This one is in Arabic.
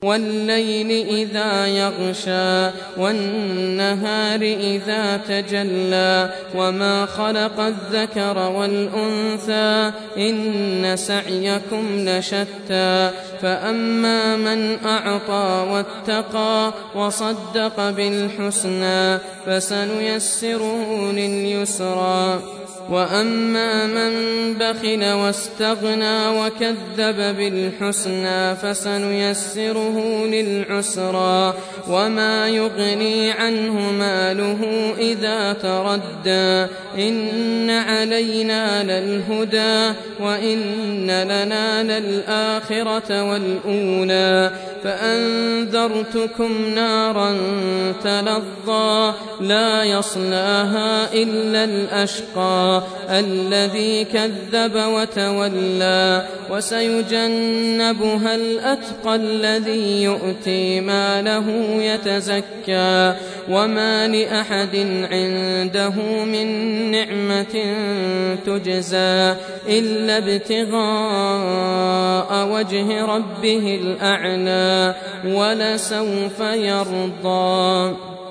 والليل إذا يغشى والنهار إذا تجلى وما خلق الذكر والأنثى إن سعيكم لشتى فأما من أعطى واتقى وصدق بالحسنى فسنيسره لليسرى وأما من بخل واستغنى وكذب بالحسنى فسنيسره للعسرى وما يغني عنه ماله إذا تردى إن علينا للهدى وإن لنا للآخرة والأولى فأنذرتكم نارا تلظى لا يصلاها إلا الأشقى الذي كذب وتولى وسيجنبها الأتقى الذي يؤتي ماله يتزكى وما لأحد عنده من نعمة تجزى إلا ابتغاء وجه ربه الأعلى ولسوف يرضى.